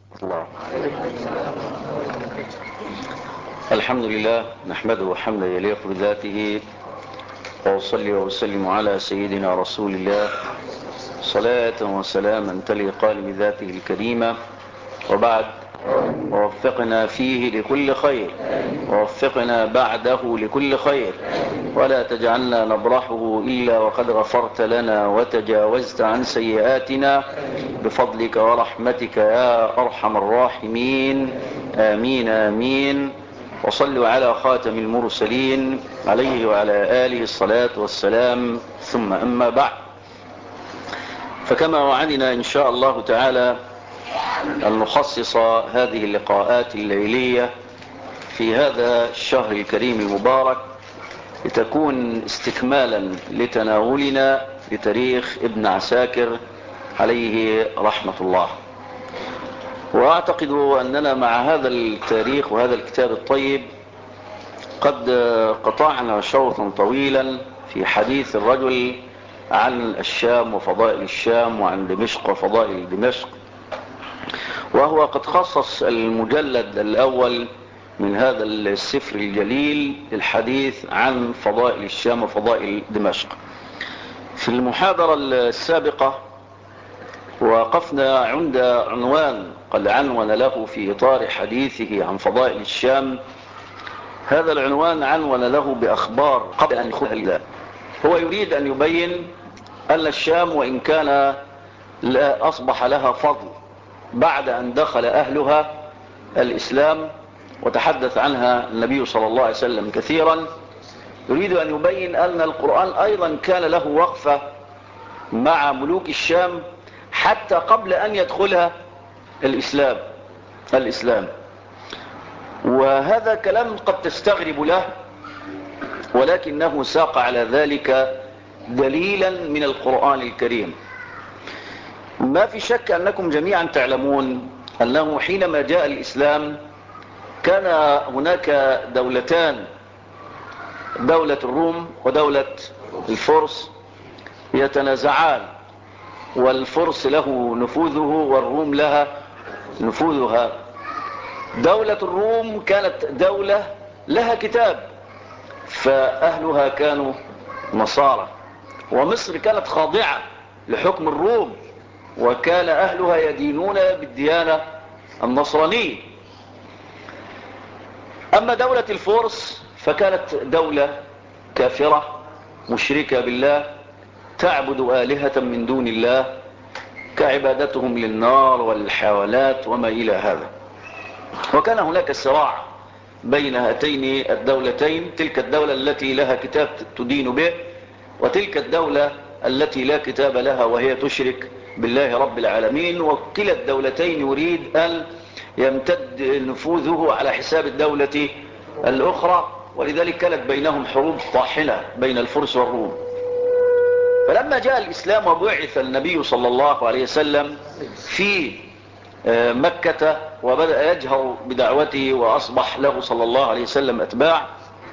الله. الحمد لله نحمده حمدا يليق بذاته، وأصلي وأسلم على سيدنا رسول الله صلاة وسلاما تليقان بذاته الكريمة. وبعد، ووفقنا فيه لكل خير، ووفقنا بعده لكل خير، ولا تجعلنا نبرحه إلا وقد غفرت لنا وتجاوزت عن سيئاتنا بفضلك ورحمتك يا أرحم الراحمين. آمين آمين. وصلوا على خاتم المرسلين عليه وعلى آله الصلاة والسلام، ثم أما بعد، فكما وعدنا إن شاء الله تعالى أن نخصص هذه اللقاءات الليلية في هذا الشهر الكريم المبارك لتكون استكمالا لتناولنا لتاريخ ابن عساكر عليه رحمة الله. وأعتقد أننا مع هذا التاريخ وهذا الكتاب الطيب قد قطعنا شوطا طويلا في حديث الرجل عن الشام وفضائل الشام، وعن دمشق وفضائل دمشق، وهو قد خصص المجلد الأول من هذا السفر الجليل للحديث عن فضائل الشام وفضائل دمشق. في المحاضرة السابقة وقفنا عند عنوان قد عنون له في إطار حديثه عن فضائل الشام. هذا العنوان عنون له بأخبار قبل أن يدخلها الإسلام. هو يريد أن يبين أن الشام وإن كان أصبح لها فضل بعد أن دخل أهلها الإسلام وتحدث عنها النبي صلى الله عليه وسلم كثيرا، يريد أن يبين أن القرآن أيضا كان له وقفة مع ملوك الشام حتى قبل أن يدخلها الإسلام. وهذا كلام قد تستغرب له، ولكنه ساق على ذلك دليلا من القرآن الكريم. ما في شك أنكم جميعا تعلمون أنه حينما جاء الإسلام كان هناك دولتان، دولة الروم ودولة الفرس، يتنازعان، والفرس له نفوذه والروم لها نفوذها. دولة الروم كانت دولة لها كتاب، فأهلها كانوا نصارى، ومصر كانت خاضعة لحكم الروم، وكان أهلها يدينون بالديانة النصرانية. أما دولة الفرس فكانت دولة كافرة مشركة بالله، تعبد آلهة من دون الله كعبادتهم للنار والحيوانات وما إلى هذا. وكان هناك صراع بين هاتين الدولتين، تلك الدولة التي لها كتاب تدين به، وتلك الدولة التي لا كتاب لها وهي تشرك بالله رب العالمين. وكلا الدولتين يريد أن يمتد نفوذه على حساب الدولة الأخرى، ولذلك كانت بينهم حروب طاحنة بين الفرس والروم. فلما جاء الإسلام وبعث النبي صلى الله عليه وسلم في مكة وبدأ يجهر بدعوته وأصبح له صلى الله عليه وسلم أتباع،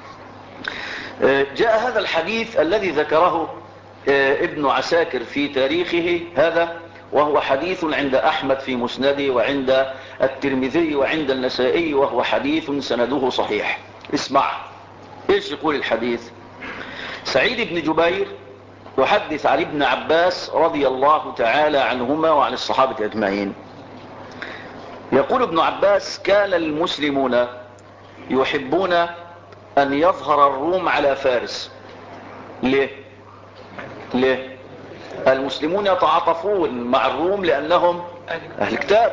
جاء هذا الحديث الذي ذكره ابن عساكر في تاريخه هذا، وهو حديث عند أحمد في مسنده وعند الترمذي وعند النسائي، وهو حديث سنده صحيح. اسمع ايش يقول الحديث. سعيد بن جبير يحدث عن ابن عباس رضي الله تعالى عنهما وعن الصحابة أجمعين. يقول ابن عباس: كان المسلمون يحبون أن يظهر الروم على فارس. ليه؟ المسلمون يتعاطفون مع الروم لأنهم أهل كتاب،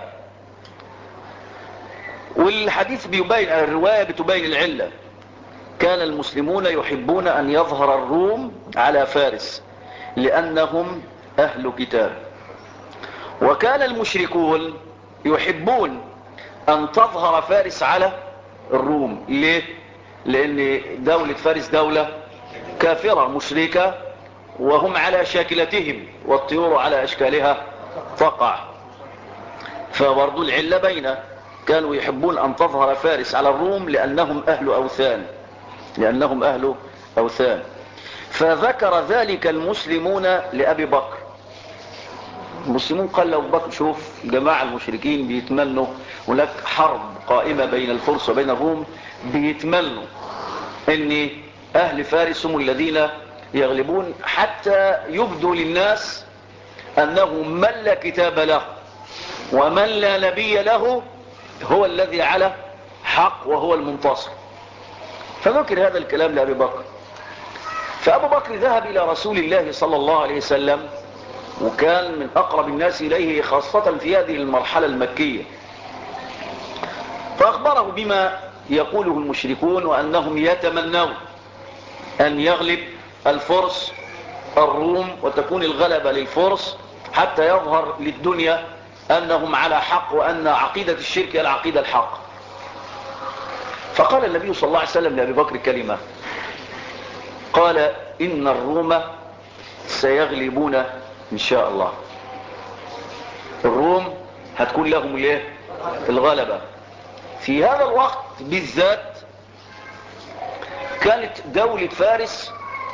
والحديث بيبين، الرواية بتبين العلة. كان المسلمون يحبون أن يظهر الروم على فارس لأنهم أهل كتاب، وكان المشركون يحبون أن تظهر فارس على الروم. ليه؟ لأن دولة فارس دولة كافرة مشركة، وهم على شاكلتهم والطيور على أشكالها تقع. فبرضو العلة بين، كانوا يحبون أن تظهر فارس على الروم لأنهم أهل أوثان. فذكر ذلك المسلمون لأبي بكر، المسلمون قال له أبو بكر شوف جماعة المشركين بيتمنوا هناك حرب قائمة بين الفرس وبين الروم، بيتمنوا ان اهل فارس هم الذين يغلبون حتى يبدوا للناس انه من لا كتاب له ومن لا نبي له هو الذي على حق وهو المنتصر. فذكر هذا الكلام لأبي بكر، فأبو بكر ذهب إلى رسول الله صلى الله عليه وسلم، وكان من أقرب الناس إليه خاصة في هذه المرحلة المكية، فأخبره بما يقوله المشركون وأنهم يتمنون أن يغلب الفرس الروم وتكون الغلبة للفرس حتى يظهر للدنيا أنهم على حق وأن عقيدة الشرك هي العقيدة الحق. فقال النبي صلى الله عليه وسلم لأبي بكر كلمة، قال إن الروم سيغلبون إن شاء الله. الروم هتكون لهم الايه؟ الغلبة. في هذا الوقت بالذات كانت دولة فارس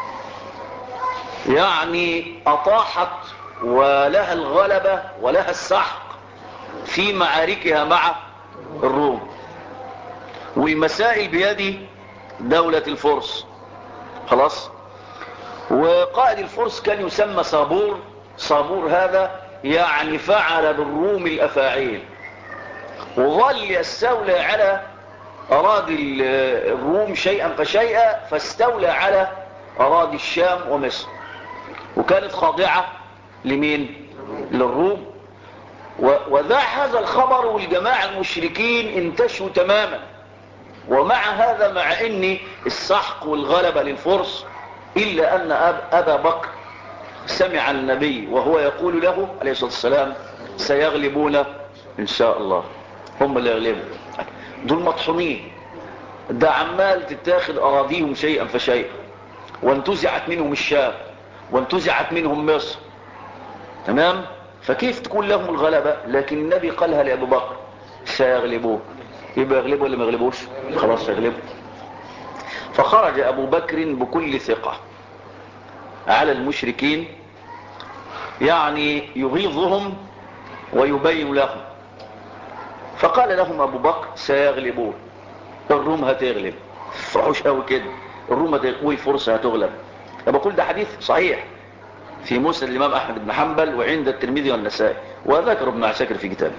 يعني أطاحت ولها الغلبة ولها السحق في معاركها مع الروم، والمسائل بيد دولة الفرس خلاص. وقائد الفرس كان يسمى صابور. صابور هذا يعني فعل بالروم الأفاعيل، وظل يستولى على أراضي الروم شيئا فشيئا، فاستولى على أراضي الشام ومصر، وكانت خاضعة لمين؟ للروم. وذا هذا الخبر والجماعة المشركين انتشوا تماما. ومع هذا، مع ان السحق والغلبة للفرس، إلا أن أبا بكر سمع النبي وهو يقول له عليه الصلاة والسلام سيغلبون إن شاء الله. هم اللي يغلبوا، دول مطحونين، ده عمال تتاخد أراضيهم شيئا فشيئا، وانتزعت منهم الشام وانتزعت منهم مصر، تمام؟ فكيف تكون لهم الغلبة؟ لكن النبي قالها لأبو بكر سيغلبوه. يبقى يغلبوا ولا ما يغلبوش؟ خلاص يغلبوا. فخرج أبو بكر بكل ثقة على المشركين، يعني يغيظهم ويبين لهم. فقال لهم أبو بكر سيغلبون، الروم هتغلب، فرحوش قوي كده، الروم هتغلب والفرس هتغلب. أنا بقول ده حديث صحيح في مسند الإمام أحمد بن حنبل وعند الترمذي والنسائي، وذكر ابن عساكر في كتابه.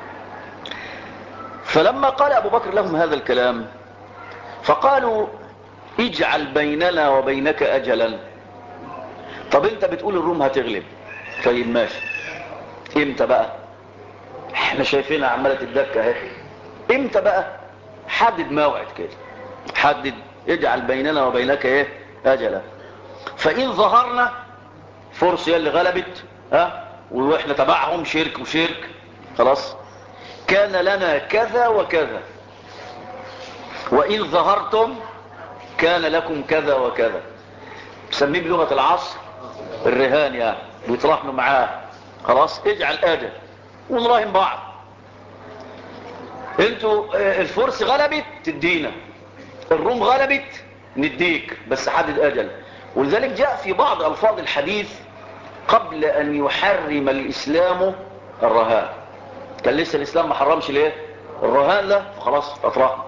فلما قال أبو بكر لهم هذا الكلام فقالوا اجعل بيننا وبينك أجلا. طب انت بتقول الروم هتغلب، طيب ماشي، امتى بقى؟ احنا شايفينها عمالة تتدكى اهي، امتى بقى؟ حدد موعد كده، حدد، اجعل بيننا وبينك ايه؟ أجلا. فإن ظهرنا فرس هي اللي غلبت واحنا تبعهم شرك وشرك، خلاص كان لنا كذا وكذا، وإن ظهرتم كان لكم كذا وكذا. بسميه بلغة العصر الرهان، يعني بيتراهنوا معاه، خلاص اجعل أجل ونراهن بعض. انتوا الفرس غلبت تدينا، الروم غلبت نديك، بس حدد أجل. ولذلك جاء في بعض ألفاظ الحديث قبل أن يحرم الإسلام الرهان، كان لسه الإسلام ما حرمش ليه الرهان ده، فخلاص أطرحنا.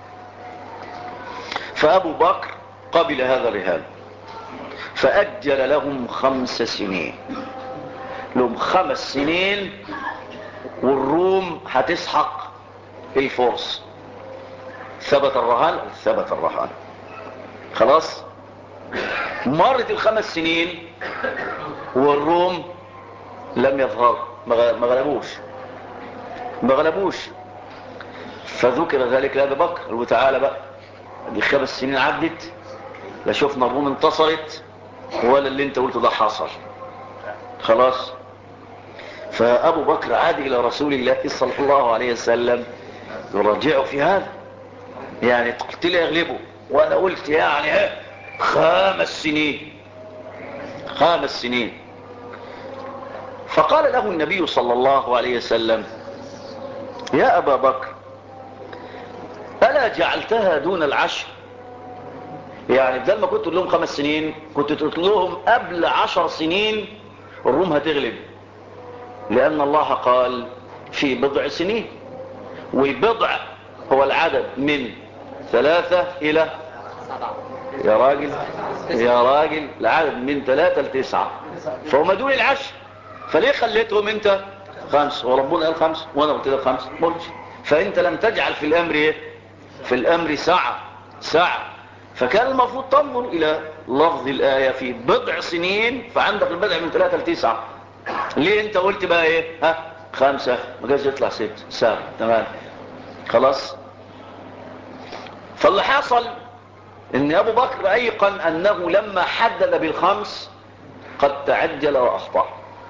فأبو بكر قبل هذا الرهان فأجل لهم 5 سنين، لهم 5 سنين والروم هتسحق الفرس. ثبت الرهان، ثبت الرهان، خلاص. مرت ال5 سنين والروم لم يظهر، ما غلبوش. فذكر ذلك لأبي بكر، وتعالى بقى دي 5 سنين عدت، لا شفنا الروم انتصرت ولا اللي انت قلته ده حصل، خلاص. فأبو بكر عاد إلى رسول الله صلى الله عليه وسلم يراجعه في هذا، يعني قلت لي يغلبه وأنا قلت يعني 5 سنين، 5 سنين. فقال له النبي صلى الله عليه وسلم يا أبا بكر ألا جعلتها دون 10؟ يعني بدل ما كنت تقول لهم 5 سنين كنت تقول لهم قبل 10 سنين الروم هتغلب، لأن الله قال في بضع سنين، والبضع هو العدد من 3 إلى يا راجل العدد من 3 ل9، فهم دول العشر. فليه خليتهم انت 5 وربنا قال 5 وانا قلت لك 5؟ قلت فانت لم تجعل في الامر ايه؟ في الامر سعة. فكان المفروض تنظر الى لفظ الايه في بضع سنين، فعندك البضع من 3 ل9. ليه انت قلت بقى ايه 5؟ ما جاش يطلع 6 7 تمام خلاص. فاللي حصل ان ابو بكر ايقن انه لما حدد بال5 قد تعجل واخطأ،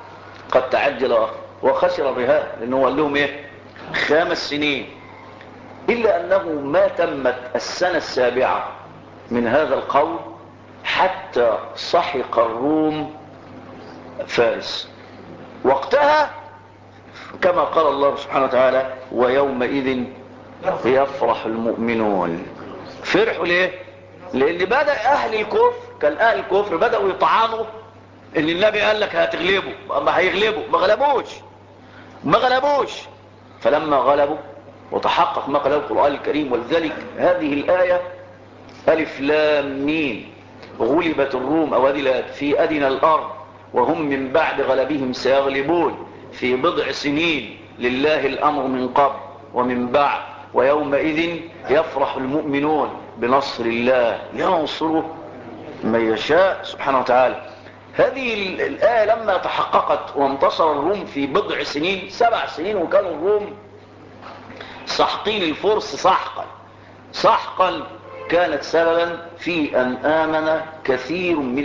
وخسر بها، لانه قال لهم 5 سنين. الا انه ما تمت السنة السابعة من هذا القول حتى سحق الروم فارس. وقتها كما قال الله سبحانه وتعالى ويومئذ يفرح المؤمنون. فرحوا ليه؟ لان بدأ اهل الكفر، كان اهل الكفر بدأوا يطعنوا ان النبي قال لك هتغلبوا، ما هيغلبوا، ما غلبوش. فلما غلبوا وتحقق ما قاله القرآن الكريم، ولذلك هذه الآية ألف لام ميم غلبت الروم أو في أدنى الأرض وهم من بعد غلبهم سيغلبون في بضع سنين لله الأمر من قبل ومن بعد ويومئذ يفرح المؤمنون بنصر الله ينصر من يشاء سبحانه وتعالى. هذه الآية لما تحققت وانتصر الروم في بضع سنين 7 سنين، وكانوا الروم سحقين الفرس سحقا كانت سببا في أن آمن كثير من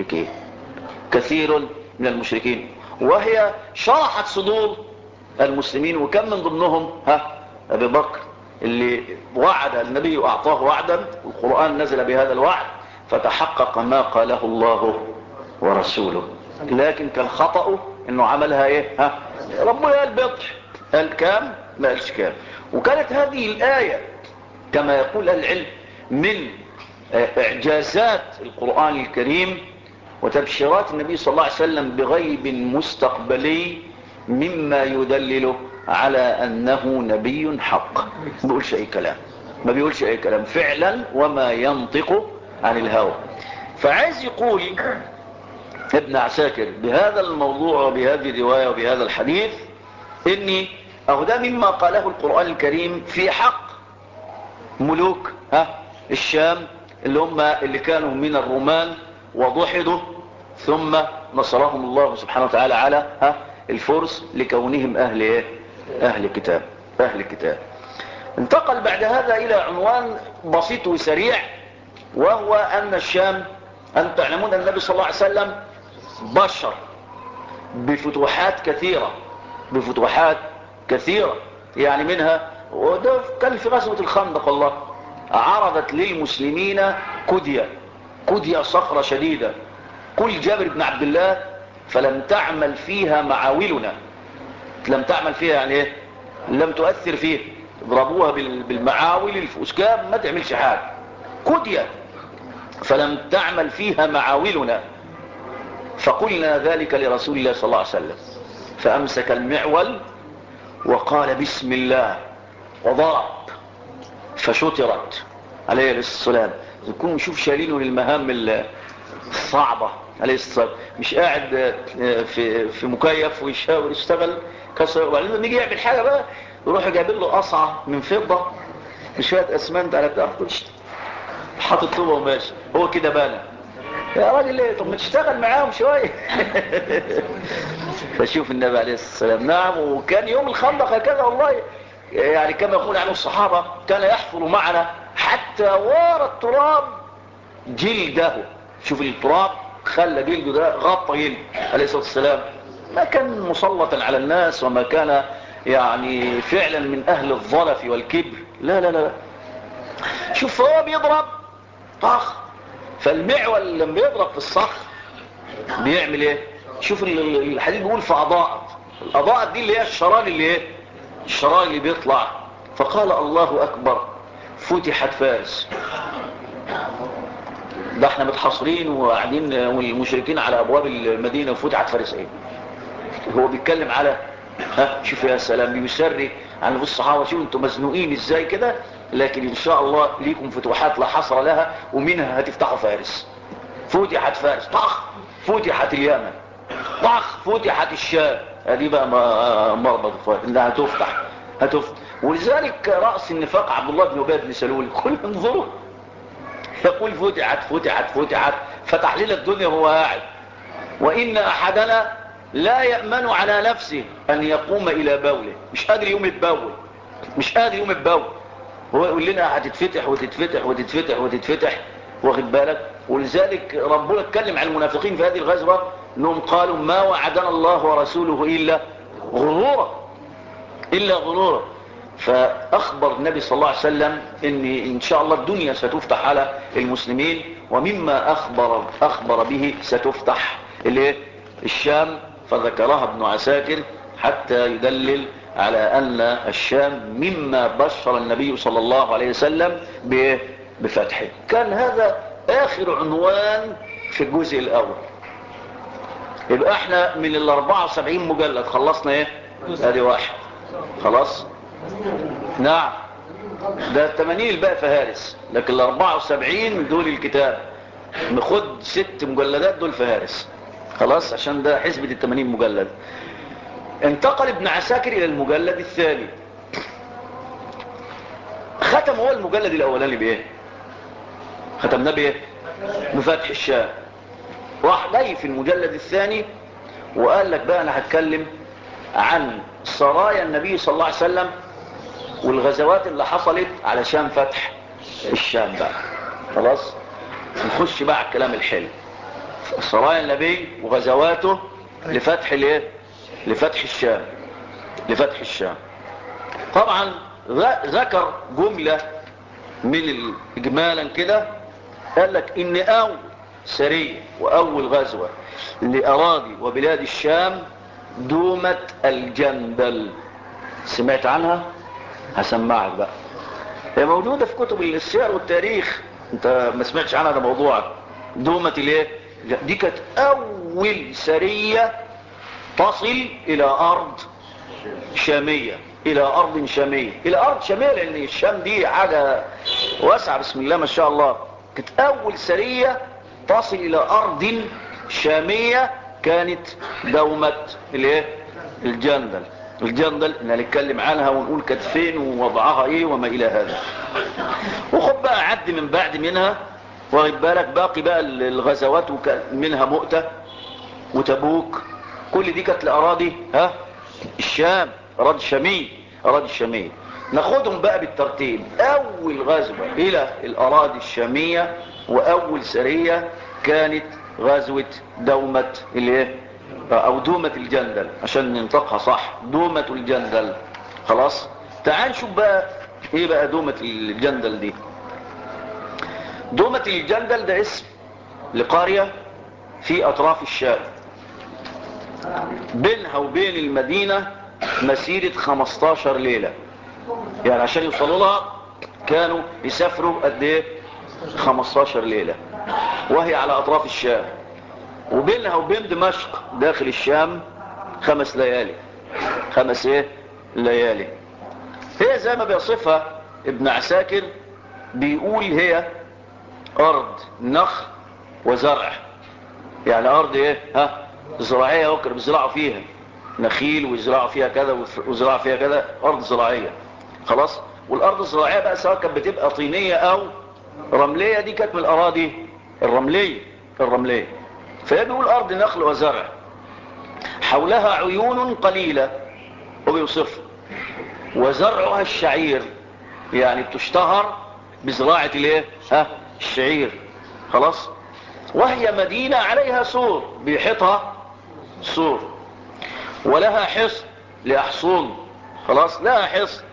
المشركين، وهي شرحت صدور المسلمين. وكم من ضمنهم أبي بكر اللي وعد النبي وأعطاه وعدا، والقرآن نزل بهذا الوعد فتحقق ما قاله الله ورسوله. لكن كان خطأه انه عملها ربنا قال بضع، قال كام؟ ما قالش كام. وكانت هذه الآية كما يقول العلم من اعجازات القرآن الكريم وتبشيرات النبي صلى الله عليه وسلم بغيب مستقبلي، مما يدلل على انه نبي حق. ما بيقولش اي كلام فعلا، وما ينطق عن الهوى. فعايز يقول ابن عساكر بهذا الموضوع وبهذه الرواية وبهذا الحديث اني ده مما قاله القرآن الكريم في حق ملوك الشام اللي كانوا من الرومان وضحدوا، ثم نصرهم الله سبحانه وتعالى على الفرس لكونهم اهل كتاب. انتقل بعد هذا الى عنوان بسيط وسريع، وهو ان الشام، أن تعلمون أن النبي صلى الله عليه وسلم بشر بفتوحات كثيرة يعني منها، وده كان في غزوة الخندق الله عرضت للمسلمين كدية صخرة شديدة كل جابر بن عبد الله فلم تعمل فيها معاولنا. لم تعمل فيها يعني لم تؤثر فيه، ضربوها بالمعاول الفوسكاب ما تعملش حاجة، كدية فلم تعمل فيها معاولنا. فقلنا ذلك لرسول الله صلى الله عليه وسلم، فأمسك المعول وقال بسم الله وضرب فشطرت عليه السلام. يكون نشوف شايلينه للمهام الصعبة عليه السلام، مش قاعد في مكيف ويشاور يشتغل كسر. وبعدين لما يجي يعمل حاجة بقى يروح جايبين له قصعة من فضة بشوية اسمنت على بتاع حاطط طوبة وماشي. هو كده بانا يا راجل ليه؟ طب ما تشتغل معاهم شوية. فشوف النبي عليه السلام. نعم، وكان يوم الخندق هكذا والله، يعني كما يقول عنه الصحابة كان يحفر معنا حتى وار التراب جلده. شوف التراب خلى جلده ده غطى جلده عليه الصلاة والسلام. ما كان مسلطا على الناس، وما كان يعني فعلا من أهل الظلف والكبر، لا لا لا. شوف هو بيضرب طخ، فالمعول لما يضرب في الصخر بيعمل ايه؟ شوف الحديث بيقول فأضاءت دي اللي هي الشرار اللي بيطلع. فقال الله أكبر فتحت فارس. ده احنا متحصرين وقاعدين والمشركين على أبواب المدينة وفتحت فارس ايه؟ هو بيتكلم على شوف يا سلام بيسري عن الصحابة، شوف انتم مزنوقين ازاي كده، لكن ان شاء الله ليكم فتوحات لا حصر لها، ومنها هتفتحوا فارس. فتحت فارس، طخ فتحت اليمن، طخ فتحت الشام. هذه بقى مربط فارس انها هتفتح. ولذلك رأس النفاق عبد الله بن أبي بن سلول كل انظروا يقول فتحت فتح لنا الدنيا وهو قاعد. وإن أحدنا لا يأمن على نفسه أن يقوم إلى بوله، مش قادر يقوم يتبول، هو يقول لنا هتتفتح واخد بالك. ولذلك ربنا اتكلم عن المنافقين في هذه الغزوة انهم قالوا ما وعدنا الله ورسوله إلا غرورا. فأخبر النبي صلى الله عليه وسلم إن شاء الله الدنيا ستفتح على المسلمين، ومما أخبر به ستفتح الشام، فذكرها ابن عساكر حتى يدلل على أن الشام مما بشر النبي صلى الله عليه وسلم بفتحه. كان هذا آخر عنوان في الجزء الأول. يبقى احنا من 74 مجلد خلصنا ادي واحد خلاص. نعم ده 80 الباقي فهارس، لكن 74 دول الكتاب ناخد 6 مجلدات دول فهارس خلاص، عشان ده حسبة 80 مجلد. انتقل ابن عساكر الى المجلد الثاني، ختم هو المجلد الاولاني بايه؟ ختمناه بايه؟ بفتح الشام. راح جاي في المجلد الثاني وقال لك بقى انا هتكلم عن سرايا النبي صلى الله عليه وسلم والغزوات اللي حصلت علشان فتح الشام بقى خلاص. نخش بقى على الكلام الحلو، سرايا النبي وغزواته لفتح الشام. طبعا ذكر جملة من اجمالا كده، قال لك ان اول سرية واول غزوة لاراضي وبلاد الشام دومة الجندل. سمعت عنها؟ هسمعك بقى، هي موجودة في كتب السير والتاريخ، انت ما سمعتش عنها، ده موضوعك. دومة دي كانت اول سرية تصل الى ارض شامية، الى ارض شامية لان الشام دي حاجة واسعة بسم الله ما شاء الله. كانت اول سرية تصل الى ارض شامية، كانت دومة الجندل نتكلم عنها ونقول كانت فين ووضعها ايه وما الى هذا. وخد بقى عد من بعد منها، واخد بالك باقي بقى الغزوات منها مؤتة وتبوك، كل دي كانت الاراضي الشام، اراضي الشامية. ناخدهم بقى بالترتيب. اول غزوة الى الاراضي الشامية واول سرية كانت غزوة دومة او دومة الجندل، عشان ننطقها صح، دومة الجندل خلاص. تعال نشوف بقى ايه بقى دومة الجندل دي. دومة الجندل ده اسم لقرية في اطراف الشام، بينها وبين المدينة مسيرة 15 ليلة، يعني عشان يوصلوا لها كانوا يسافروا قد ايه؟ 15 ليلة، وهي على اطراف الشام. وبينها وبين دمشق داخل الشام 5 ليالي. 5 ليالي. هي زي ما بيصفها ابن عساكر، بيقول هي ارض نخل وزرع، يعني ارض زراعية، وكر بيزرعوا فيها نخيل ويزرعوا فيها كذا ويزرعوا فيها كذا، ارض زراعية خلاص. والارض الزراعية بقى سواء كانت بتبقى طينية او رملية، دي كانت من الاراضي الرملية. فهي بيقول ارض نخل وزرع حولها عيون قليلة، وبيوصف وزرعها الشعير، يعني بتشتهر بزراعة الشعير خلاص. وهي مدينة عليها سور بيحيطها سور، ولها حصن لأحصون خلاص، لها حصن،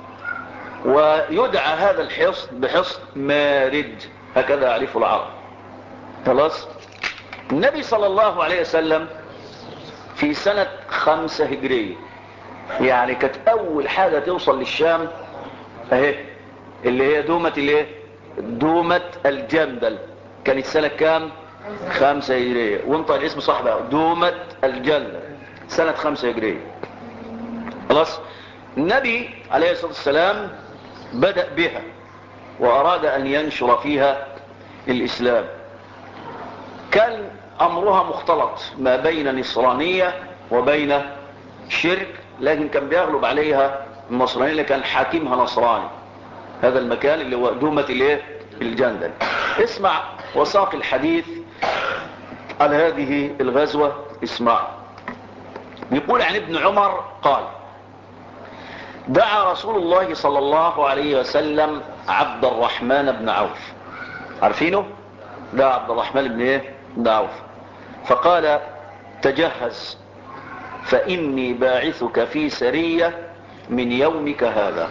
ويدعى هذا الحصن بحصن مارد، هكذا يعرفه العرب خلاص. النبي صلى الله عليه وسلم في سنة 5 هجرية، يعني كانت اول حاجة توصل للشام اللي هي دومة الجندل، كانت سنة كام؟ 5 هجرية. وانطق الاسم صح بقى، دومة الجندل سنة 5 هجرية. خلاص. النبي عليه الصلاة والسلام بدأ بها وأراد أن ينشر فيها الإسلام. كان أمرها مختلط ما بين نصرانية وبين شرك، لكن كان بيغلب عليها النصرانية اللي كان حاكمها نصراني. هذا المكان اللي هو دومة الجندل. اسمع وساق الحديث على هذه الغزوة. اسمع. يقول عن ابن عمر قال: دعا رسول الله صلى الله عليه وسلم عبد الرحمن بن عوف. عارفينه؟ دعا عبد الرحمن بن عوف فقال: تجهز فإني باعثك في سرية من يومك هذا.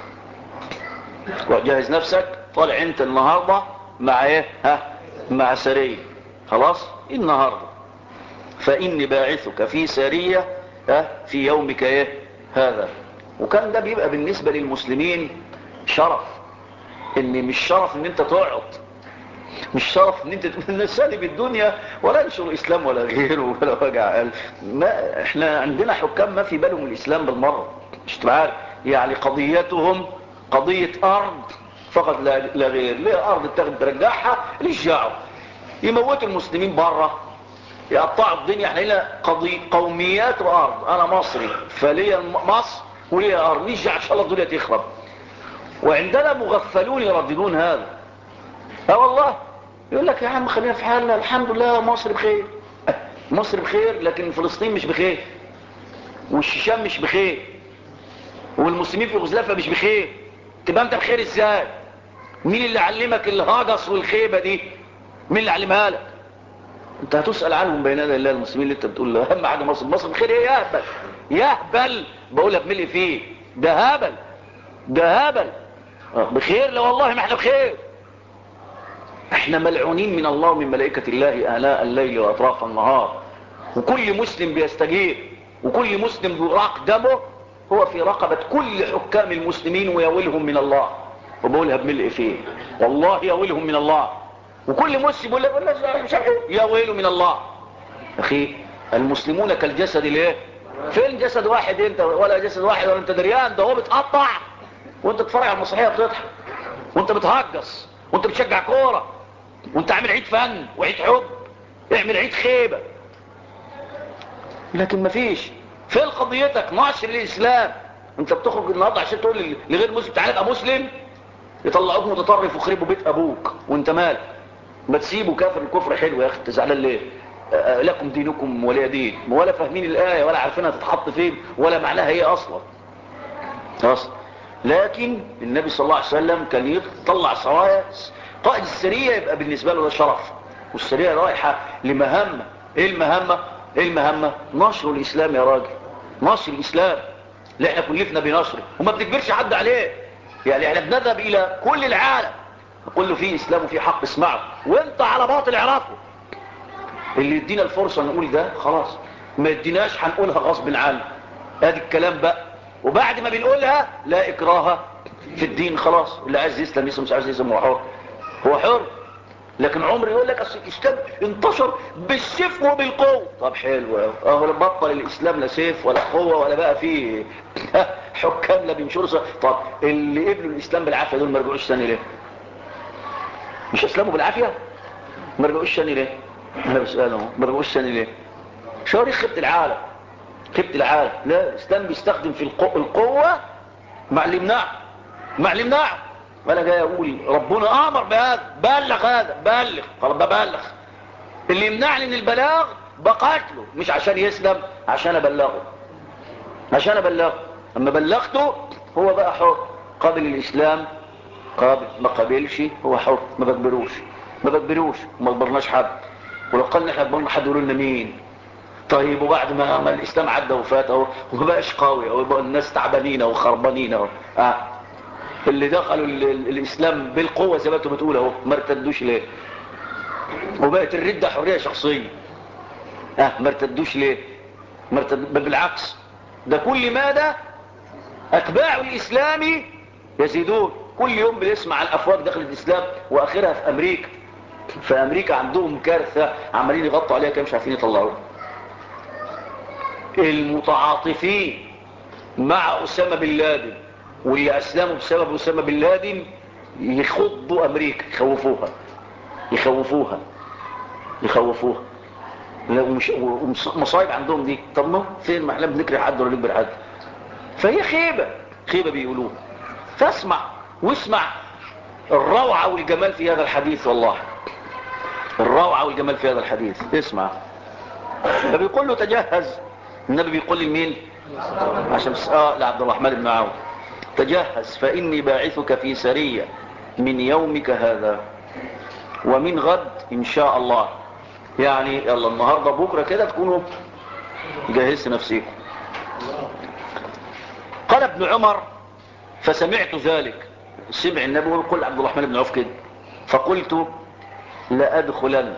وجهز نفسك، طالع انت النهاردة مع مع سرية. خلاص النهاردة فإني باعثك في سرية في يومك هذا. وكان ده بيبقى بالنسبة للمسلمين شرف. ان مش شرف ان انت تقعد، مش شرف ان انت نسالي بالدنيا ولا انشر الاسلام ولا غيره ولا وجع قلب. ما احنا عندنا حكام ما في بالهم الاسلام بالمرة، مش تعرف يعني قضيتهم قضية ارض فقط لا غير. ليه ارض تاخد ترجعها للشعب، يموتوا المسلمين بره، يقطعوا الدنيا. احنا هنا قوميات وارض. انا مصري فليا مصر وليا ارض، نرجع ان شاء الله الدنيا تخرب. وعندنا مغفلون يرددون هذا. والله يقول لك يا عم خلينا في حالنا، الحمد لله مصر بخير. مصر بخير لكن فلسطين مش بخير، والشيشان مش بخير، والمسلمين في يوغوسلافيا مش بخير. تبقى انت بخير ازاي؟ مين اللي علمك الهجس والخيبة دي؟ مين اللي علمها لك؟ انت هتسأل عنهم بين يدي الله. المسلمين اللي انت بتقول له اهم حاجة مصر، مصر بخير ايه؟ يهبل يهبل. بقول لك ملء فيه ده هبل، ده هبل. بخير؟ لا والله ما احنا بخير. احنا ملعونين من الله ومن ملائكة الله آلاء الليل وأطراف النهار. وكل مسلم بيستجيب، وكل مسلم بيراق دمه هو في رقبة كل حكام المسلمين، ويولهم من الله. وبقولها بملء فيه والله يولهم من الله. وكل مسلم يقول لك مش عارف يا ويله من الله. اخي المسلمون كالجسد ليه؟ فين جسد واحد انت؟ ولا جسد واحد ولا انت دريان. ده هو بتقطع وانت تتفرج على المسرحيه بتضحك، وانت بتهجص، وانت بتشجع كوره، وانت عامل عيد فن وعيد حب، اعمل عيد خيبه. لكن مفيش. فين قضيتك؟ نشر الاسلام. انت بتخرج النهارده عشان تقول لغير مسلم تعالى ابقى مسلم، يطلعوك متطرف ويخربوا بيت ابوك. وانت مالك؟ ما تسيبوا كافر. الكفر حلو يا اخي، انت زعلان ليه؟ لكم دينكم ولي دين. ولا فاهمين الايه ولا عارفينها تتحط فين ولا معناها ايه اصلا. خلاص. لكن النبي صلى الله عليه وسلم كان يطلع سرايا. قائد السريه يبقى بالنسبه له ده شرف، والسريه رايحه لمهمه. ايه المهمه؟ ايه المهمه؟ نشر الاسلام يا راجل، نشر الاسلام اللي احنا كلفنا بنشره وما بنجبرش حد عليه. يعني احنا بنذهب الى كل العالم نقول له فيه اسلام وفيه حق اسمعه، وانت على باطل اعرفه. اللي يدينا الفرصه نقول ده خلاص، ما يديناش هنقولها غصب عنه. ادي الكلام بقى. وبعد ما بنقولها لا اكراه في الدين. خلاص اللي عايز يسلم يسلم، مش عايز يسلم هو حر، هو حر. لكن عمر يقول لك اصل الاسلام انتشر بالسيف وبالقوه. طب حلو اهو، بطل الاسلام لا سيف ولا قوه ولا بقى فيه حكام لا بينشروا. طب اللي قبلوا الاسلام بالعافيه دول ما رجعوش ثاني ليه؟ مش اسلموا بالعافيه؟ ما رجعوش ثاني ليه؟ انا بسالهم ما رجعوش ثاني ليه؟ شو خبت العالم، خبت العالم. لا الاسلام بيستخدم في القوه مع الامناع، مع الامناع. وانا جاي اقول ربنا امر بهذا، بلغ هذا، بلغ. خلاص ببلغ. اللي يمنعني من البلاغ بقاتله، مش عشان يسلم، عشان ابلغه، عشان ابلغه. اما بلغته هو بقى حر. قابل الاسلام قابل، ما قابلش هو حر. ما بجبروش، ما بجبروش وما اجبرناش حد. ولو قلنا احنا اجبرنا حد يقول لنا مين؟ طيب وبعد ما الاسلام عدى وفات اهو وما بقاش قوي اهو، يبقى الناس تعبانين وخربانين اهو. اللي دخلوا الاسلام بالقوه زي ما انتم بتقولوا اهو ما ارتدوش ليه؟ وبقت الرده حريه شخصيه. ما ارتدوش ليه؟ بل بالعكس، ده كل ماذا اتباع الاسلام يزيدون. كل يوم بنسمع عن افواج داخل الاسلام، واخرها في امريكا. في امريكا عندهم كارثه عمالين يغطوا عليها كده مش عارفين يطلعوها. المتعاطفين مع أسامة بن لادن واللي أسلموا بسبب أسامة بن لادن يخضوا أمريكا، يخوفوها ومصايب عندهم دي. طب ما فين، ما احنا بنكره حد ولا نكبر حد؟ فهي خيبة بيقولوها. فاسمع واسمع الروعة والجمال في هذا الحديث، والله الروعة والجمال في هذا الحديث. اسمع، فبيقول له تجهز. النبي بيقول لمين؟ عشان لعبد الرحمن بن عوف، تجهز فإني باعثك في سرية من يومك هذا ومن غد إن شاء الله. يعني يلا النهاردة بكرة كده تكونوا جهزت نفسيكم. قال ابن عمر فسمعت ذلك، سمع النبي ويقول عبد الرحمن بن عوف كده، فقلت لأدخلن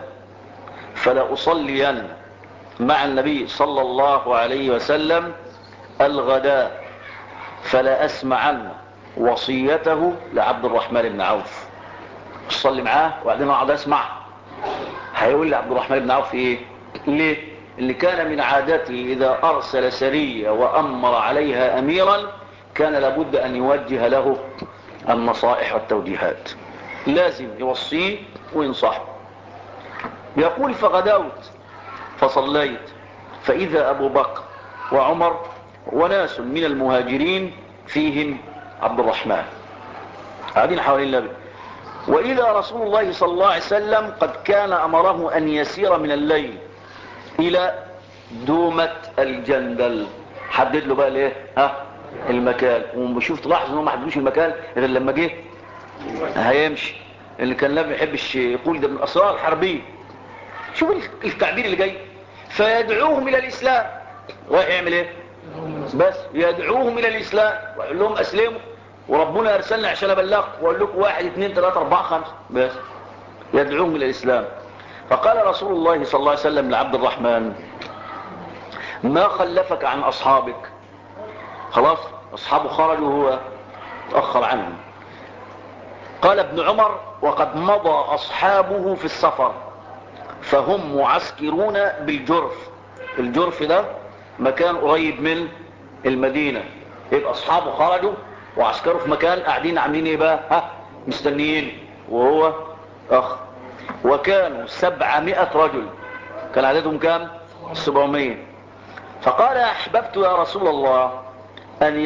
فلأصلين مع النبي صلى الله عليه وسلم الغداء فلا أسمعن وصيته لعبد الرحمن بن عوف. أصلي معاه وبعدين أقعد أسمع هيقول لعبد الرحمن بن عوف إيه. ليه؟ اللي كان من عادته إذا أرسل سرية وأمر عليها أميرا كان لابد أن يوجه له النصائح والتوجيهات، لازم يوصيه وينصحه. يقول فغدوت فصليت فإذا أبو بكر وعمر وناس من المهاجرين فيهم عبد الرحمن قاعدين حوالين النبي، وإذا رسول الله صلى الله عليه وسلم قد كان أمره أن يسير من الليل إلى دومة الجندل. حدد له بقى الايه المكان، وشوف تلاحظ انه ما حددوش المكان غير لما جه هيمشي. اللي كان لا بيحبش يقول ده من الاسرار الحربيه. شوف التعبير اللي جاي، فيدعوهم الى الاسلام. رايح يعمل ايه؟ بس يدعوهم الى الاسلام ويقول لهم اسلموا وربنا ارسلنا عشان ابلغكم واقول لكم 1 2 3 4 5، بس يدعوهم الى الاسلام. فقال رسول الله صلى الله عليه وسلم لعبد الرحمن ما خلفك عن اصحابك؟ خلاص اصحابه خرجوا وهو تأخر عنهم. قال ابن عمر وقد مضى اصحابه في السفر فهم معسكرون بالجرف. الجرف ده مكان قريب من المدينة، يبقى اصحابه خرجوا وعسكروا في مكان قاعدين عاملين ايه بقى مستنيين، وهو وكانوا 700 رجل، كان عددهم كام؟ 700. فقال احببت يا رسول الله ان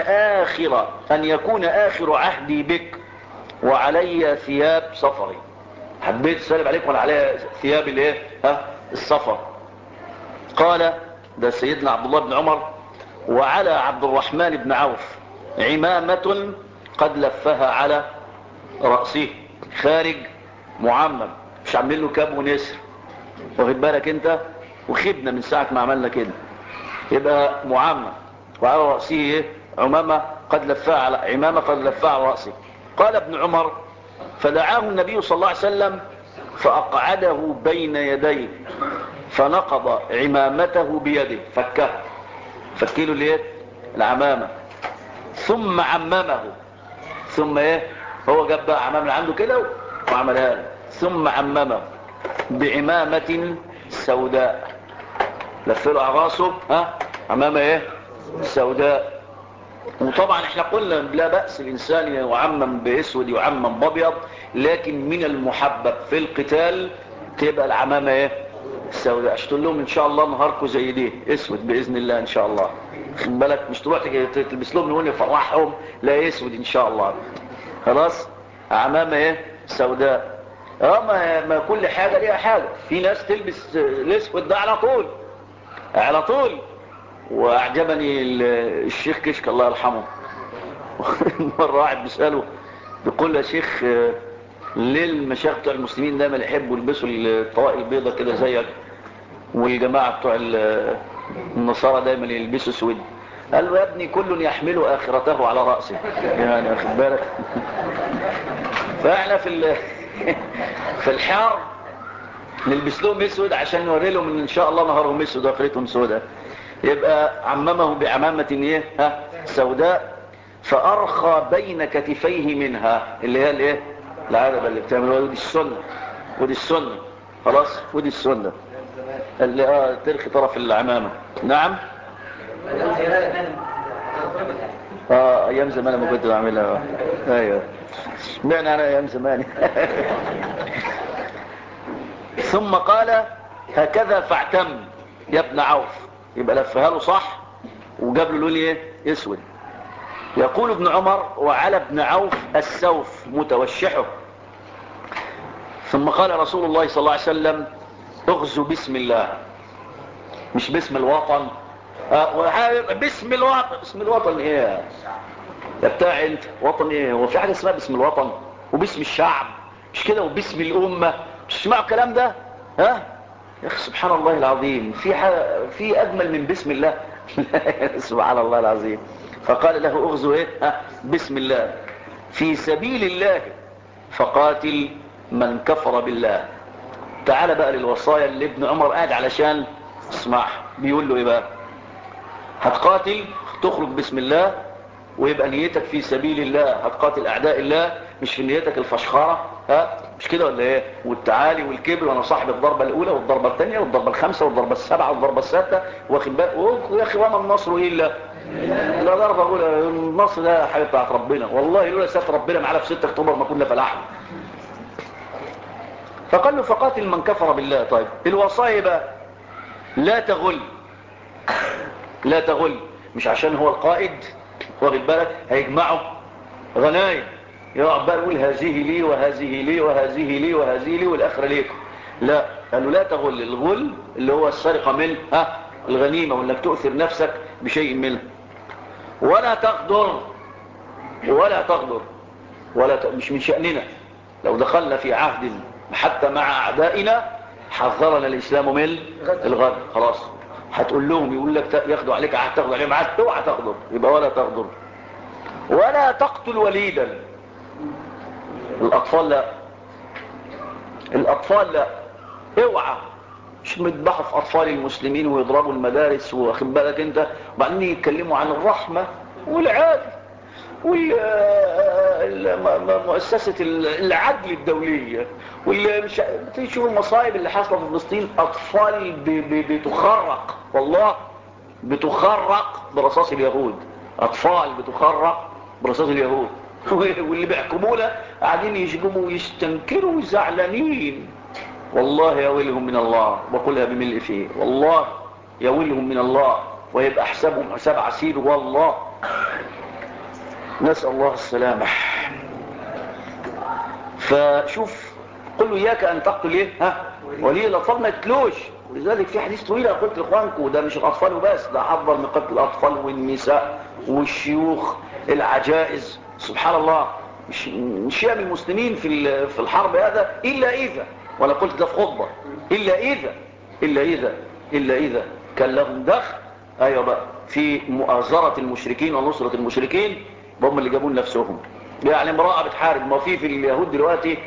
يكون اخر عهدي بك وعلي ثياب سفري. حبيت اسلم عليك وانا علي ثياب الايه السفر. قال ده سيدنا عبد الله بن عمر وعلى عبد الرحمن بن عوف عمامة قد لفها على رأسه، خارج معمم، مش عاملين له كاب ونسر، واخد بالك انت؟ وخدنا من ساعة ما عملنا كده، يبقى معمم وعلى رأسه ايه عمامة قد لفها على رأسه. قال ابن عمر فدعاه النبي صلى الله عليه وسلم فأقعده بين يديه فنقض عمامته بيده، فكيله ليه العمامة، ثم عممه، ثم ايه هو جاب بقى عمامة عنده كده وعملها له، ثم عممه بعمامة سوداء، لفله على راسه عمامة ايه سوداء. وطبعا احنا قلنا لا بأس الانسان يعمم باسود يعمم بابيض، لكن من المحبب في القتال تبقى العمامة ايه السوداء، اشتغل لهم ان شاء الله نهاركم زي دي اسود باذن الله ان شاء الله، خد بالك مش تروح تلبس لهم نقول نفرحهم، لا اسود ان شاء الله، خلاص عمامة ايه سوداء. ما كل حاجة ليها حاجة، في ناس تلبس الاسود ده على طول. واعجبني الشيخ كشك الله يرحمه مرة واحد بيسأله بيقول له يا شيخ ليه المشايخ بتوع المسلمين دايما يحبوا يلبسوا الطواقي البيضة كده زيك والجماعة بتوع النصارى دايما يلبسوا اسود؟ قال له يا ابني كل يحمل آخرته على رأسه، يعني واخد بالك فاحنا في الحار نلبس لهم اسود عشان نوري لهم ان شاء الله نهارهم اسود واخرتهم سوداء. يبقى عممه بعمامة ايه سوداء فارخى بين كتفيه منها، اللي هي الايه العادة اللي بتعملوها، ودي السنة خلاص، ودي السنة اللي ترخي طرف العمامة. نعم ايام زمان لما كنت بعملها. ايوه اشمعنى انا ايام زمان. ثم قال هكذا فاعتم يا ابن عوف. يبقى لفها له صح وجاب له لون ايه؟ اسود. يقول ابن عمر وعلى ابن عوف السوف متوشحه. ثم قال رسول الله صلى الله عليه وسلم اغزوا بسم الله، مش باسم الوطن. باسم الوطن. باسم الوطن ايه يا بتاع انت؟ وطن ايه؟ هو في حاجه اسمها باسم الوطن وباسم الشعب مش كده وباسم الامه؟ مش تسمعوا الكلام ده؟ ها يا اخي سبحان الله العظيم، في اجمل من بسم الله. سبحان الله العظيم. فقال له اغزو ايه؟ بسم الله في سبيل الله فقاتل من كفر بالله. تعال بقى للوصايا اللي ابن عمر قاعد علشان اسمعها. بيقول له ايه بقى؟ هتقاتل تخرج بسم الله ويبقى نيتك في سبيل الله، هتقاتل اعداء الله، مش في نيتك الفشخره. مش كده ولا ايه؟ والتعالي والكبر، وانا صاحب الضربه الاولى والضربه الثانيه والضربه الخامسه والضربه السابعه والضربه السادسه، واخد بالك يا اخي وما النصر الا لا ضربه اولى. النصر ده حاجه بتاعت ربنا، والله لولا ستر ربنا معانا في 6 اكتوبر ما كنا فلحنا. فقال له فقاتل من كفر بالله. طيب الوصايا بقى لا تغل. لا تغل مش عشان هو القائد واخد بالك هيجمعوا غنايم يقعد بقى يقول هذه لي وهذه لي وهذه لي وهذه لي والاخره ليكم. لا، قالوا لا تغل. الغل اللي هو السرقه من الغنيمه، وانك تؤثر نفسك بشيء منه. ولا تغدر. ولا تغدر مش من شأننا لو دخلنا في عهد حتى مع اعدائنا حذرنا الاسلام من الغدر. خلاص هتقول لهم يقول لك ياخدوا عليك عهد تاخدوا عليهم عهد، اوعى تغدر. يبقى ولا تغدر. ولا تقتل وليدا. الاطفال لا. الاطفال لا، اوعى. مش مذبحوا في اطفال المسلمين ويضربوا المدارس واخد بالك انت، وبعدين يتكلموا عن الرحمه والعدل ومؤسسه العدل الدوليه مش تشوف المصائب اللي حصلت في فلسطين. اطفال بتخرق، والله بتخرق برصاص اليهود. اطفال بتخرق برصاص اليهود. واللي بيحكمونا قاعدين يشجبوا ويستنكروا وزعلانين. والله يا ويلهم من الله، وقلها بملء فيه، والله يا ويلهم من الله، ويبقى حسابهم حساب عسير والله. نسأل الله السلامة. فشوف قل له اياك ان تقتل ايه ولي الاطفال ما يقتلوش. ولذلك في حديث طويل قلت لاخوانكم ده مش الاطفال وبس، ده افضل من قتل الاطفال والنساء والشيوخ العجائز. سبحان الله. مش يعمل المسلمين في الحرب هذا الا اذا، وانا قلت ده في خطبه، الا اذا كان لهم دخل ايوه بقى في مؤازره المشركين ونصره المشركين، هم اللي جابوا نفسهم. يعني امراه بتحارب، ما في اليهود دلوقتي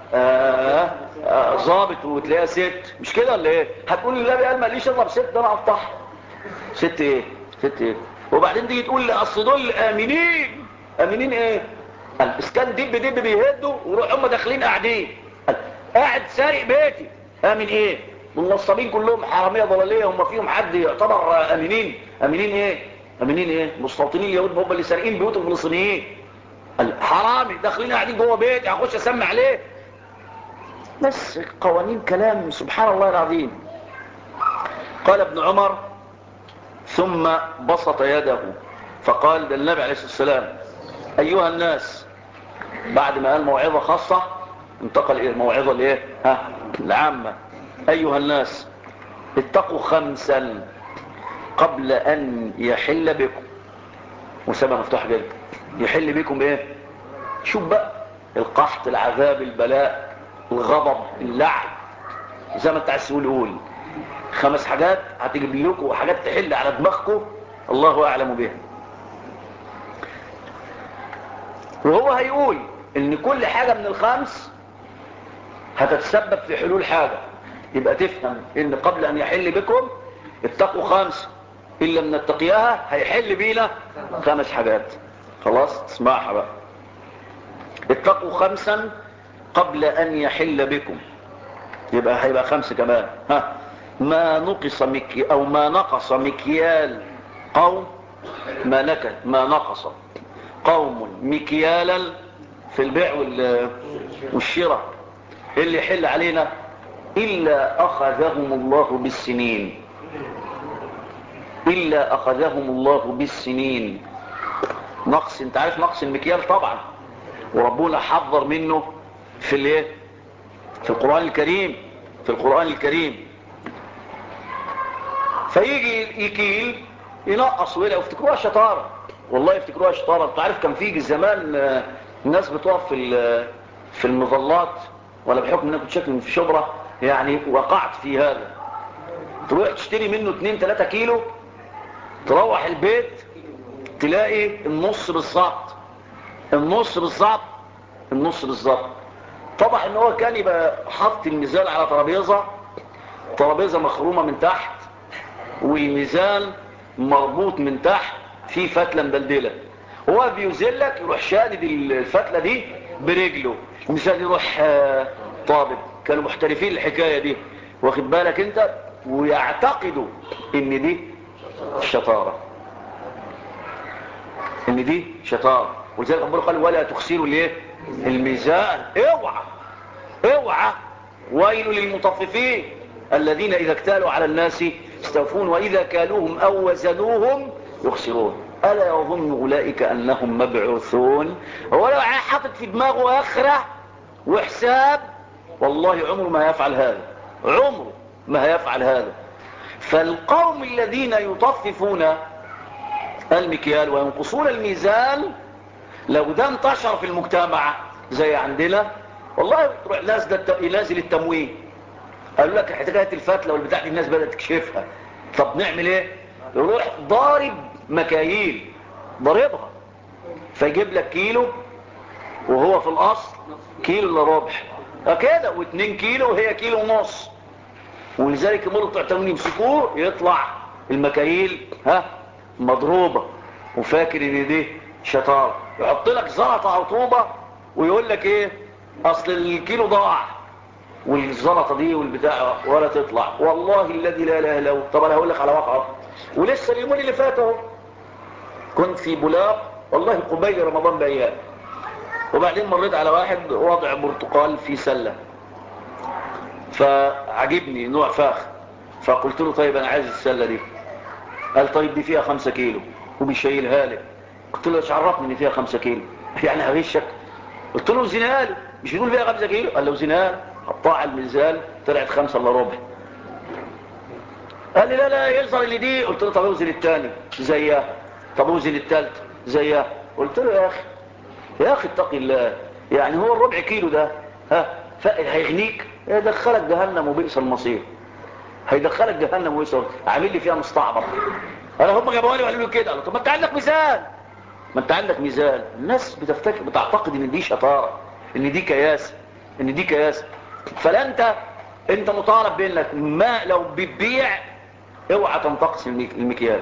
ضابط وتلاقيها ست، مش كده ولا ايه؟ هتقول لي لا قال ماليش اضرب ست، ده انا اقطعها. ست ايه؟ وبعدين تيجي تقول لي اصل دول امنين. امنين ايه؟ الاسكان دب بيهدوا ويروح هم داخلين قاعدين. قاعد سارق بيتي، امن ايه؟ والنصابين كلهم حراميه ضلاليه، هم فيهم حد يعتبر امنين؟ امنين ايه؟ مستوطنين اليهود هم اللي سارقين بيوت الفلسطينيين. حرامي داخلين قاعدين جوه بيتي هخش اسمع عليه؟ بس قوانين كلام سبحان الله العظيم. قال ابن عمر ثم بسط يده فقال، ده النبي عليه الصلاه والسلام، ايها الناس، بعد ما قال موعظه خاصه انتقل الى الموعظه الايه العامه. ايها الناس اتقوا 5 قبل ان يحل بكم. وسبب مفتوح جدا. يحل بكم ايه؟ شوف بقى، القحط، العذاب، البلاء، الغضب، اللعن، زي ما انت عايز تقول. 5 حاجات هتجيب لكم، حاجات تحل على دماغكم الله اعلم بها. وهو هيقول ان كل حاجة من ال5 هتتسبب في حلول حاجة. يبقى تفهم ان قبل ان يحل بكم اتقوا 5، ان لم نتقيها هيحل بينا 5 حاجات. خلاص اسمعها بقى. اتقوا 5 قبل ان يحل بكم، هيبقى 5 كمان. ما نقص مكيال قوم ما نقص قوم مكيالا في البيع والشراء اللي يحل علينا إلا أخذهم الله بالسنين، إلا أخذهم الله بالسنين. نقص، انت عارف نقص المكيال طبعا، وربنا حذر منه في الايه؟ في القرآن الكريم، في القرآن الكريم. فيجي يكيل ينقص ويلا يفتكروها شطارة، والله يفتكروها شطارة. انت عارف كان في زمان الناس بتقف في المظلات، ولا بحكم انك كنت شكل في شبرا يعني وقعت في هذا، تروح تشتري منه 2-3 كيلو، تروح البيت تلاقي النص بالظبط، النص بالظبط، النص بالظبط. طبعا ان هو كان يبقى حط الميزان على ترابيزه مخرومه من تحت، والميزان مربوط من تحت في فتله مدلدله، هو بيزلك يروح شادد الفتله دي برجله، الميزان يروح طابب. كانوا محترفين الحكايه دي، واخد بالك انت، ويعتقدوا ان دي الشطاره، ان دي شطاره. ولذلك ربنا قال ولا تخسروا الايه؟ الميزان. اوعى اوعى، ويل للمطففين الذين اذا اكتالوا على الناس يستوفون واذا كالوهم او وزنوهم يخسرون الا يظن اولئك انهم مبعوثون. هو لو حاطط في دماغه اخره وحساب والله عمره ما يفعل هذا، عمره ما هيفعل هذا. فالقوم الذين يطففون المكيال وينقصون الميزان لو ده انتشر في المجتمع زي عندنا، والله تروح نازل التموين، قالوا لك حكايه الفتله والبتاع دي الناس بدات تكشفها، طب نعمل ايه؟ يروح ضارب مكاييل، ضاربها، فيجيب لك كيلو وهو في الاصل كيلو الا ربع كده، و2 كيلو وهي كيلو ونص. ولذلك يمروا بتوع التموين يمسكوه يطلع المكاييل مضروبه، وفاكر ان دي شطاره، يحط لك زلطه او طوبه ويقول لك ايه؟ اصل الكيلو ضاع والزلطه دي والبتاع ولا تطلع. والله الذي لا اله الا هو. طب انا هقول لك على واقعه، ولسه اليومين اللي فاتوا كنت في بولاق والله قبيل رمضان بايام، وبعدين مريت على واحد واضع برتقال في سله، فعجبني نوع فاخ، فقلت له طيب انا عايز السله دي. قال طيب دي فيها 5 كيلو وبيشيلها لي. قلت له ايش عرفني ان فيها 5 كيلو؟ يعني هغشك؟ قلت له زنها لي، مش بيقول فيها 5 كيلو؟ قال له زنها. قطع الميزان طلعت 5 الا ربع. قال لي لا لا يظهر اللي دي. قلت له طب اوزن الثاني زيها، طب اوزن الثالث زيها. قلت له يا اخي يا اخي اتق الله، يعني هو الربع كيلو ده هيغنيك؟ يدخلك جهنم وبئس المصير، هيدخلك جهنم وبئس المصير. عامل لي فيها مستعبط. انا هم جابوا لي وقالوا لي كده، قالوا طب ما انت عندك ميزان، ما انت عندك ميزان. الناس بتعتقد ان دي شطاره، ان دي كياسه، ان دي كياسه. فلا انت مطالب بانك ما لو بتبيع اوعى تنتقص المكيال،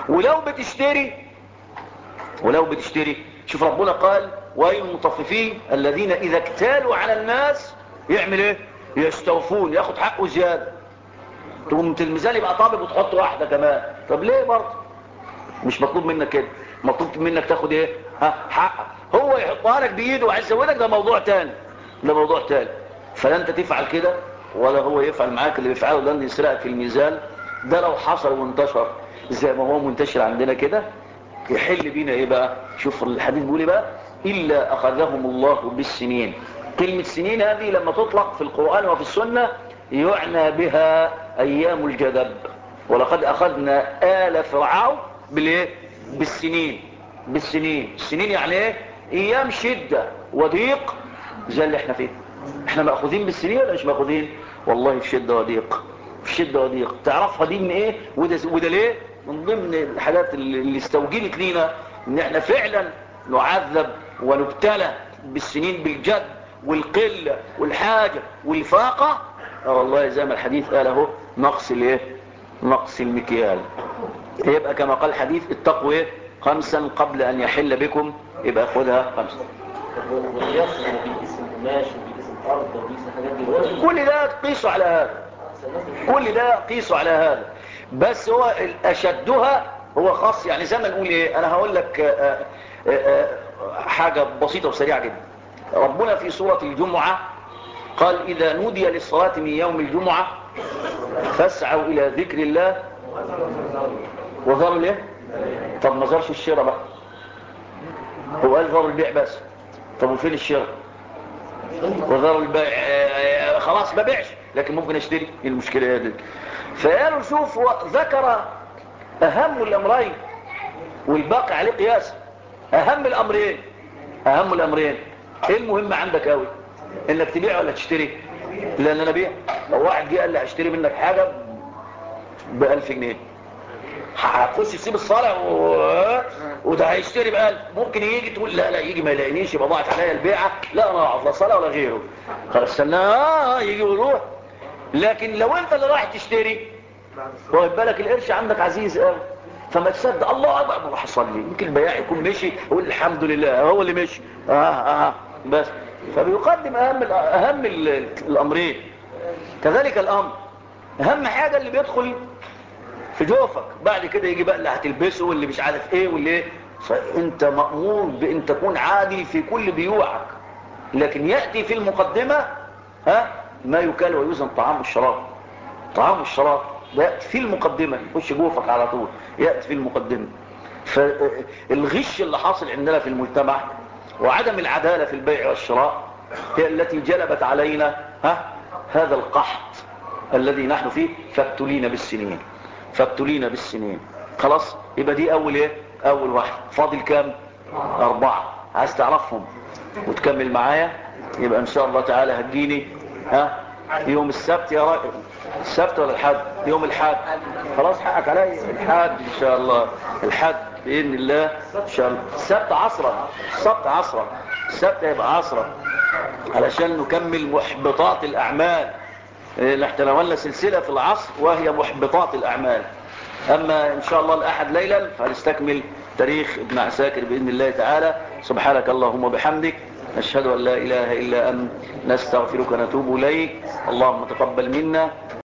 ولو بتشتري شوف ربنا قال ويل المطففين الذين اذا اكتالوا على الناس يعمل ايه؟ يستوفون، ياخد حقه زياده. تقوم الميزان يبقى طابق وتحط واحده كمان. طب ليه برضه؟ مش مطلوب منك كده، مطلوب منك تاخد ايه؟ حقك. هو يحطها لك بايده وعايز يزودك، ده موضوع تاني، ده موضوع تاني. فلا انت تفعل كده ولا هو يفعل معاك اللي بيفعله ده، اللي يسرقك في الميزان. ده لو حصل وانتشر زي ما هو منتشر عندنا كده يحل بينا ايه بقى؟ شوف الحديث بيقول ايه بقى؟ الا اخذهم الله بالسنين. كلمه سنين هذه لما تطلق في القران وفي السنه يعنى بها ايام الجدب. ولقد اخذنا آل فرعون بالايه؟ بالسنين. بالسنين. السنين يعني ايه؟ ايام شده وضيق زي اللي احنا فيه. احنا ماخوذين بالسنين ولا مش ماخوذين؟ والله في شده وضيق، في شده وضيق. تعرفها دي من ايه؟ وده ليه؟ من ضمن الحاجات اللي استوجبت لينا ان احنا فعلا نعذب ونبتلى بالسنين، بالجد والقله والحاجه والفاقه. والله زي ما الحديث قال اهو، نقص الايه؟ نقص المكيال. يبقى كما قال الحديث اتقوا ايه؟ 5 قبل ان يحل بكم. يبقى خدها 5. كل ده قيسوا على هذا، كل ده قيسوا على هذا. بس هو اشدها هو خاص يعني زي ما نقول ايه. انا هقول لك حاجة بسيطة وسريعة جدا. ربنا في سورة الجمعة قال إذا نودي للصلاة من يوم الجمعة فاسعوا إلى ذكر الله وذروا ليه. طب ما زارش الشراء بقى، هو قال ذروا البيع بس. طب وفين الشراء؟ وذروا البيع خلاص ما بيعش لكن ممكن اشتري. ايه المشكلة دي؟ فقالوا شوف ذكر اهم الامرين والباقي عليه قياس. اهم الامرين ايه المهم عندك قوي؟ انك تبيع ولا تشتري؟ لان انا بيع. لو واحد جه قال لي هشتري منك حاجة ب1000 جنيه هتخش تسيب الصالح وده هيشتري ب1000. ممكن يجي تقول لا يجي ما يلاقينيش يبقى ضاعت عليا البيعة، لا انا اقعد لا صالح ولا غيره خلاص استناه يجي ويروح. لكن لو انت اللي رايح تشتري واخد بالك القرش عندك عزيز قوي فما تصدق الله اكبر ما حصل لي يمكن البياع يكون مشي يقول الحمد لله هو اللي مشي بس. فبيقدم اهم الامرين. كذلك الامر اهم حاجة اللي بيدخل في جوفك بعد كده يجي بقى اللي هتلبسه واللي مش عارف ايه واللي ايه. فانت مأمور بان تكون عادل في كل بيوعك، لكن يأتي في المقدمة ما يكال ويوزن طعام الشراب ده يأتي في المقدمة يخش جوفك على طول يأتي في المقدمة. فالغش اللي حاصل عندنا في المجتمع وعدم العدالة في البيع والشراء هي التي جلبت علينا هذا القحط الذي نحن فيه. فابتلينا بالسنين. خلاص يبقى دي اول واحد. فاضل كام؟ 4. عايز تعرفهم وتكمل معايا يبقى ان شاء الله تعالى هتجيني يوم السبت يا راجل. السبت ولا الحد؟ يوم الحد. خلاص حقك علي الحد ان شاء الله. الحد باذن الله ان شاء الله. السبت عصرا. السبت هيبقى عصرا علشان نكمل محبطات الاعمال. احنا تناولنا سلسلة في العصر وهي محبطات الأعمال. أما إن شاء الله الأحد ليلا فهنستكمل تاريخ ابن عساكر بإذن الله تعالى. سبحانك اللهم وبحمدك نشهد أن لا إله إلا أنت نستغفرك ونتوب إليك. اللهم تقبل منا